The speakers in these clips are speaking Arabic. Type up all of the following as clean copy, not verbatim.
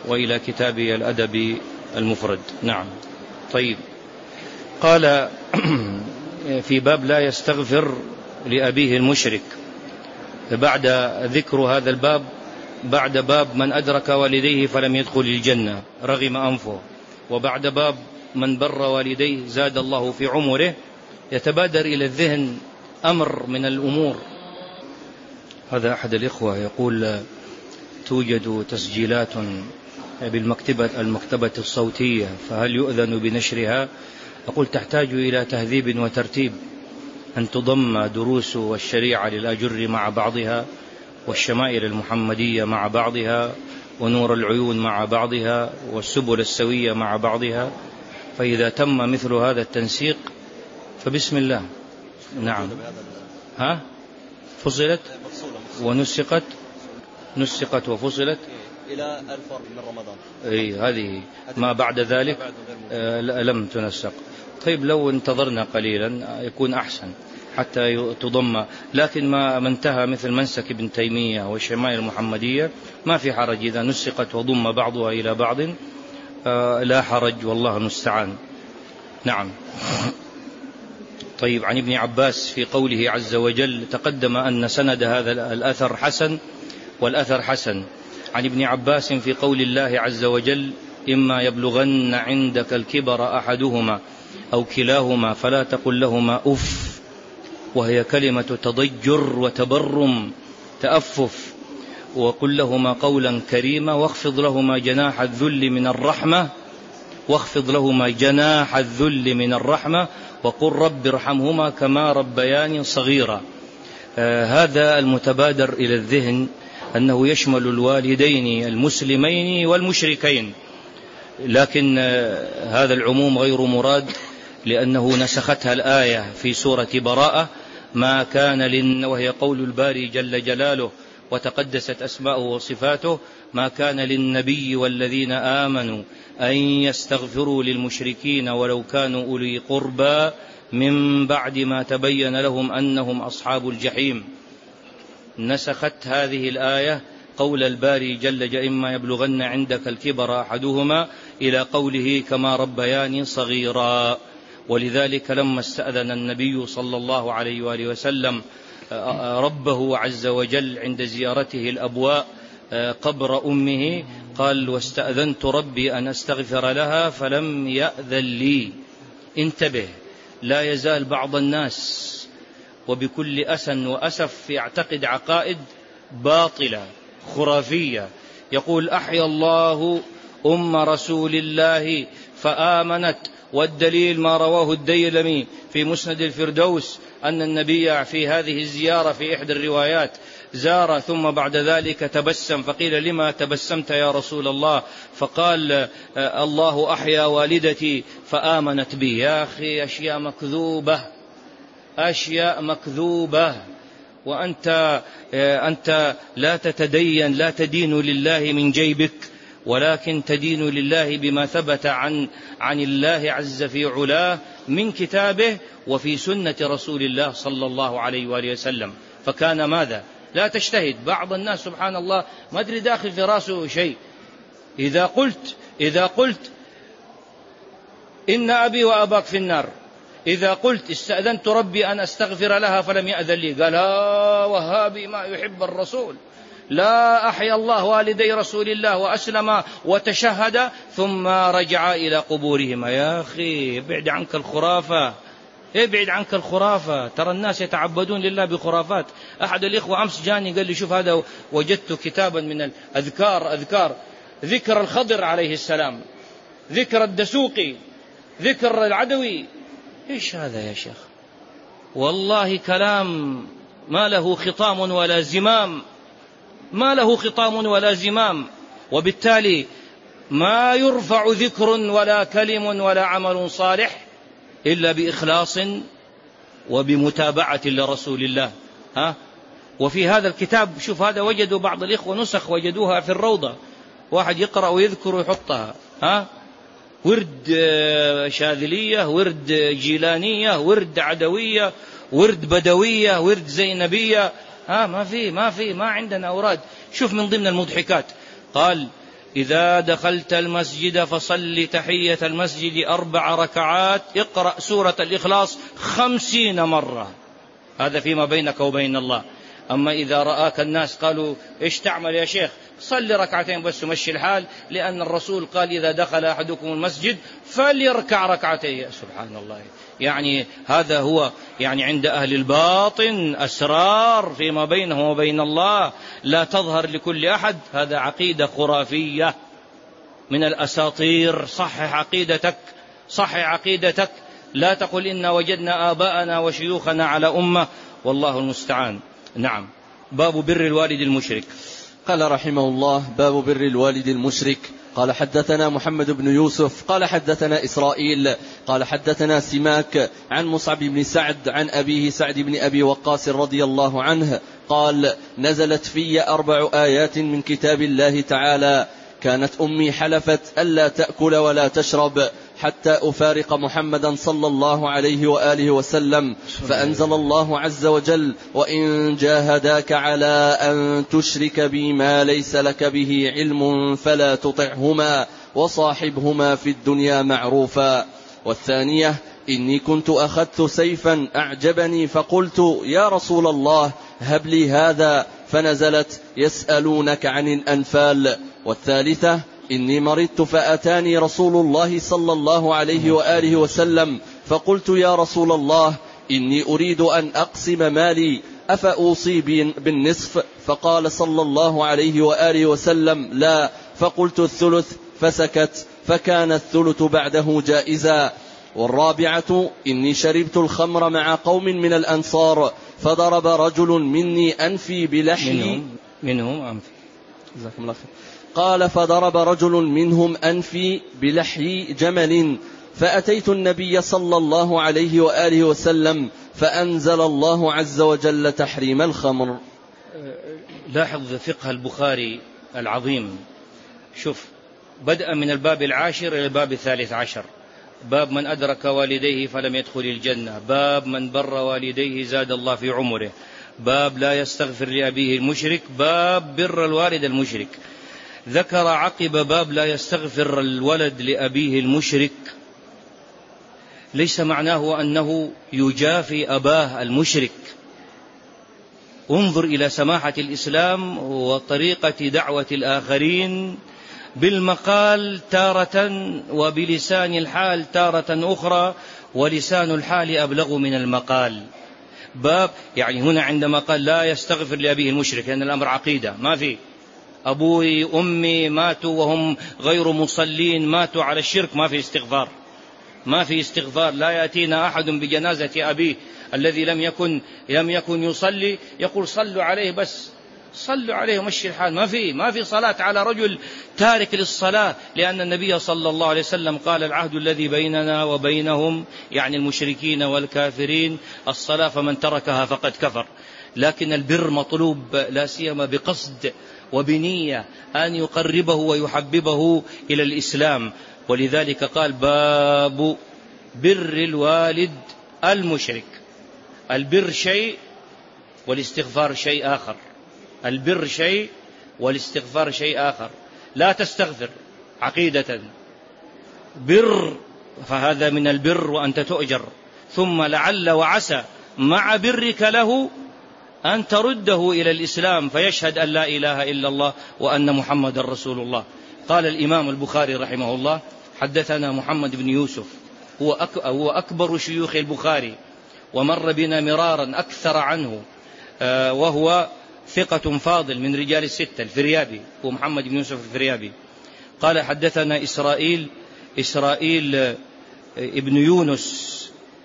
وإلى كتاب الأدب المفرد. نعم. طيب، قال في باب لا يستغفر لأبيه المشرك، بعد ذكر هذا الباب بعد باب من أدرك والديه فلم يدخل الجنة رغم أنفه، وبعد باب من بر والديه زاد الله في عمره، يتبادر إلى الذهن أمر من الأمور. هذا أحد الإخوة يقول توجد تسجيلات المكتبة الصوتية، فهل يؤذن بنشرها؟ أقول تحتاج إلى تهذيب وترتيب، أن تضم دروس والشريعة للأجر مع بعضها، والشمائل المحمدية مع بعضها، ونور العيون مع بعضها، والسبل السوية مع بعضها، فإذا تم مثل هذا التنسيق فبسم الله. نعم. ها؟ فصلت ونسقت، نسقت وفصلت إلى الفرق من رمضان. هذه ما بعد ذلك لم تنسق. طيب لو انتظرنا قليلا يكون أحسن حتى تضم، لكن ما انتهى مثل منسك ابن تيمية والشمائل المحمدية ما في حرج، إذا نسقت وضم بعضها إلى بعض لا حرج، والله المستعان. نعم. طيب، عن ابن عباس في قوله عز وجل، تقدم أن سند هذا الأثر حسن، والأثر حسن. عن ابن عباس في قول الله عز وجل إما يبلغن عندك الكبر أحدهما أو كلاهما فلا تقل لهما أف، وهي كلمة تضجر وتبرم تأفف، وقل لهما قولا كريما واخفض لهما جناح الذل من الرحمة، واخفض لهما جناح الذل من الرحمة وقل رب ارحمهما كما ربياني صغيرا. هذا المتبادر إلى الذهن أنه يشمل الوالدين المسلمين والمشركين، لكن هذا العموم غير مراد، لأنه نسختها الآية في سورة براءة ما كان وهي قول الباري جل جلاله وتقدست أسماؤه وصفاته، ما كان للنبي والذين آمنوا أن يستغفروا للمشركين ولو كانوا أولي قربى من بعد ما تبين لهم أنهم أصحاب الجحيم. نسخت هذه الآية قول الباري جل جلاله إما يبلغن عندك الكبر أحدهما إلى قوله كما ربياني صغيرا. ولذلك لما استأذن النبي صلى الله عليه وآله وسلم ربه عز وجل عند زيارته الأبواء قبر أمه قال واستأذنت ربي أن أستغفر لها فلم يأذن لي. انتبه، لا يزال بعض الناس وبكل أسن وأسف يعتقد عقائد باطلة خرافية، يقول أحيا الله أم رسول الله فآمنت، والدليل ما رواه الديلمي في مسند الفردوس أن النبي في هذه الزيارة في إحدى الروايات زار ثم بعد ذلك تبسم، فقيل لما تبسمت يا رسول الله؟ فقال الله أحيا والدتي فآمنت بي. يا أخي أشياء مكذوبة، أشياء مكذوبة، وأنت لا تتدين، لا تدين لله من جيبك، ولكن تدين لله بما ثبت عن الله عز في علاه من كتابه وفي سنة رسول الله صلى الله عليه وآله وسلم. فكان ماذا؟ لا تجتهد. بعض الناس سبحان الله ما أدري داخل في راسه شيء، إذا قلت إن أبي وأباك في النار، إذا قلت استأذنت ربي أن أستغفر لها فلم يأذن لي، قال وهابي ما يحب الرسول، لا أحيا الله والدي رسول الله وأسلم وتشهد ثم رجع إلى قبورهما. يا أخي ابعد عنك الخرافة، ابعد عنك الخرافة، ترى الناس يتعبدون لله بخرافات. أحد الإخوة أمس جاني قال لي شوف هذا وجدت كتابا من الأذكار ذكر الخضر عليه السلام، ذكر الدسوقي، ذكر العدوي. إيش هذا يا شيخ؟ والله كلام ما له خطام ولا زمام، ما له خطام ولا زمام، وبالتالي ما يرفع ذكر ولا كلم ولا عمل صالح إلا بإخلاص وبمتابعة لرسول الله. وفي هذا الكتاب شوف هذا وجدوا بعض الإخوة نسخ وجدوها في الروضة، واحد يقرأ ويذكر ويحطها، ورد شاذلية، ورد جيلانية، ورد عدوية، ورد بدوية، ورد زينبية. ما عندنا أوراد. شوف من ضمن المضحكات قال إذا دخلت المسجد فصل تحية المسجد 4 ركعات، اقرأ سورة الإخلاص 50 مرة. هذا فيما بينك وبين الله. أما إذا رآك الناس قالوا إيش تعمل يا شيخ؟ صلي 2 ركعتين بس ومشي الحال، لأن الرسول قال إذا دخل أحدكم المسجد فليركع 2 ركعتين. سبحان الله. يعني هذا هو يعني عند أهل الباطن أسرار فيما بينهم وبين الله لا تظهر لكل أحد. هذا عقيدة خرافية من الأساطير. صحح عقيدتك، صحح عقيدتك. لا تقل إنا وجدنا آباءنا وشيوخنا على أمة، والله المستعان. نعم. باب بر الوالد المشرك. قال رحمه الله: باب بر الوالد المشرك. قال حدثنا محمد بن يوسف قال حدثنا إسرائيل قال حدثنا سماك عن مصعب بن سعد عن أبيه سعد بن أبي وقاص رضي الله عنه قال: نزلت في 4 آيات من كتاب الله تعالى: كانت أمي حلفت ألا تأكل ولا تشرب حتى أفارق محمدا صلى الله عليه وآله وسلم، فأنزل الله عز وجل: وإن جاهداك على أن تشرك بي ما ليس لك به علم فلا تطعهما وصاحبهما في الدنيا معروفا. والثانية: إني كنت أخذت سيفا أعجبني فقلت: يا رسول الله هب لي هذا، فنزلت: يسألونك عن الأنفال. والثالثة: إني مرضت فأتاني رسول الله صلى الله عليه وآله وسلم فقلت: يا رسول الله إني أريد أن أقسم مالي أفأوصي بالنصف؟ فقال صلى الله عليه وآله وسلم: لا. فقلت: الثلث. فسكت، فكان الثلث بعده جائزا. والرابعة: إني شربت الخمر مع قوم من الأنصار فضرب رجل مني أنفي بلحي منهم أنفي. جزاكم الله خير. قال: فضرب رجل منهم أنفي بلحي جمل، فأتيت النبي صلى الله عليه وآله وسلم فأنزل الله عز وجل تحريم الخمر. لاحظ فقه البخاري العظيم. شوف، بدأ من الباب 10 إلى الباب 13. باب من أدرك والديه فلم يدخل الجنة، باب من بر والديه زاد الله في عمره، باب لا يستغفر لأبيه المشرك، باب بر الوالد المشرك. ذكر عقب باب لا يستغفر الولد لأبيه المشرك ليس معناه أنه يجافي أباه المشرك. انظر إلى سماحة الإسلام وطريقة دعوة الآخرين بالمقال تارة وبلسان الحال تارة أخرى، ولسان الحال أبلغ من المقال. باب يعني هنا عندما قال لا يستغفر لأبيه المشرك لأن الأمر عقيدة، ما في أبوي أمي ماتوا وهم غير مصلين، ماتوا على الشرك، ما في استغفار، ما في استغفار. لا يأتينا أحد بجنازة أبيه الذي لم يكن يصلي يقول صلوا عليه، بس صلوا عليه ومشي الحال. ما في صلاة على رجل تارك للصلاة، لأن النبي صلى الله عليه وسلم قال العهد الذي بيننا وبينهم يعني المشركين والكافرين الصلاة، فمن تركها فقد كفر. لكن البر مطلوب لا سيما بقصد وبنية أن يقربه ويحببه إلى الإسلام. ولذلك قال باب بر الوالد المشرك. البر شيء والاستغفار شيء آخر. البر شيء والاستغفار شيء آخر. لا تستغفر عقيدة، بر فهذا من البر وأنت تؤجر، ثم لعل وعسى مع برك له أن ترده إلى الإسلام فيشهد أن لا إله إلا الله وأن محمد رسول الله. قال الإمام البخاري رحمه الله: حدثنا محمد بن يوسف، هو أكبر شيوخ البخاري ومر بنا مرارا أكثر عنه، وهو ثقة فاضل من رجال الستة، الفريابي، هو محمد بن يوسف الفريابي. قال حدثنا إسرائيل ابن يونس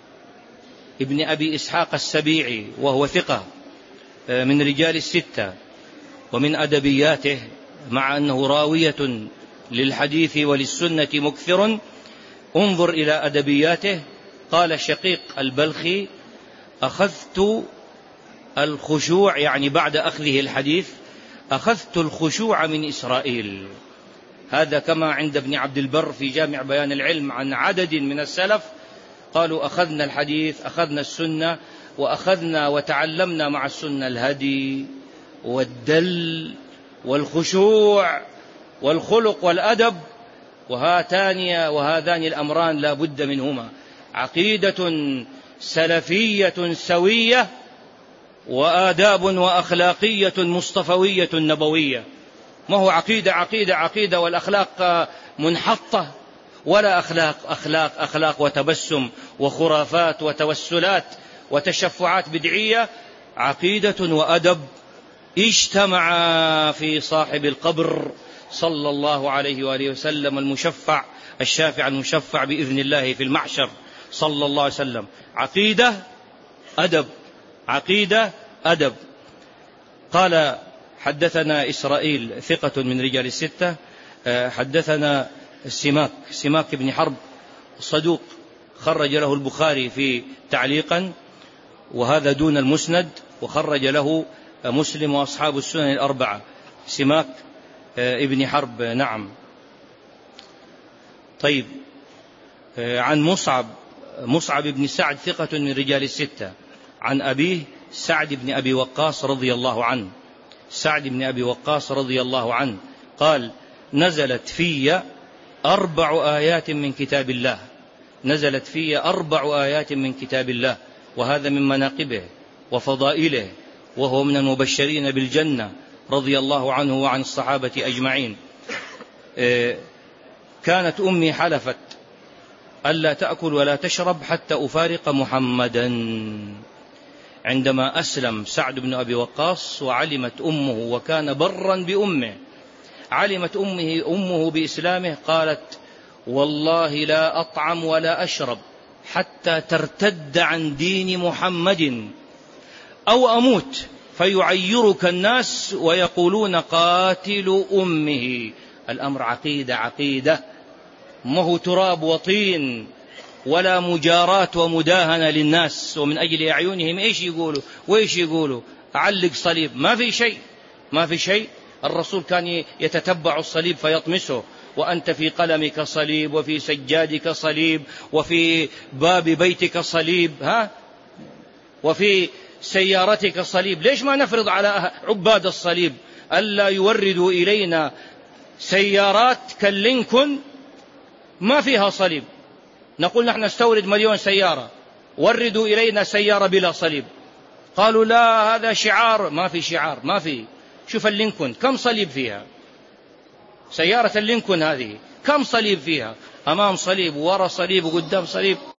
ابن أبي إسحاق السبيعي، وهو ثقة من رجال الستة ومن أدبياته، مع أنه راوية للحديث وللسنة مكثر. انظر إلى أدبياته. قال شقيق البلخي: أخذت الخشوع، يعني بعد أخذه الحديث أخذت الخشوع من إسرائيل. هذا كما عند ابن عبد البر في جامع بيان العلم عن عدد من السلف قالوا أخذنا الحديث، أخذنا السنة، وأخذنا وتعلمنا مع السنة الهدي والدل والخشوع والخلق والأدب، وهذان الأمران لا بد منهما. عقيدة سلفية سوية، وآداب وأخلاقية مصطفوية نبوية. ما هو عقيدة والأخلاق منحطة، ولا أخلاق وتبسم وخرافات وتوسلات وتشفعات بدعية. عقيدة وأدب اجتمع في صاحب القبر صلى الله عليه وآله وسلم المشفع الشافع المشفع بإذن الله في المحشر صلى الله عليه وسلم. عقيدة أدب، عقيدة أدب. قال حدثنا إسرائيل ثقة من رجال الستة، حدثنا سماك بن حرب صدوق خرج له البخاري في تعليقا، وهذا دون المسند، وخرج له مسلم وأصحاب السنن الأربعة. سماك ابن حرب، نعم. طيب، عن مصعب بن سعد ثقة من رجال الستة، عن أبيه سعد بن أبي وقاص رضي الله عنه. سعد بن أبي وقاص رضي الله عنه قال: نزلت في 4 آيات من كتاب الله. نزلت في 4 آيات من كتاب الله، وهذا من مناقبه وفضائله، وهو من المبشرين بالجنة رضي الله عنه وعن الصحابة أجمعين. كانت أمي حلفت ألا تأكل ولا تشرب حتى أفارق محمدا. عندما أسلم سعد بن أبي وقاص وعلمت أمه، وكان برا بأمه، علمت أمه بإسلامه، قالت: والله لا أطعم ولا أشرب حتى ترتد عن دين محمد أو أموت فيعيرك الناس ويقولون قاتل أمه. الأمر عقيدة، ما هو تراب وطين ولا مجاراة ومداهنة للناس، ومن أجل أعينهم إيش يقولوا أعلق صليب. ما في شيء. الرسول كان يتتبع الصليب فيطمسه، وأنت في قلمك صليب، وفي سجادك صليب، وفي باب بيتك صليب، وفي سيارتك صليب. ليش ما نفرض على عباد الصليب ألا يوردوا إلينا سيارات كاللينكولن ما فيها صليب؟ نقول نحن نستورد 1,000,000 سيارة، وردوا إلينا سيارة بلا صليب. قالوا لا، هذا شعار. ما في شعار، ما في. شوف اللينكولن كم صليب فيها، سيارة اللينكولن هذه كم صليب فيها، أمام صليب وورا صليب وقدام صليب.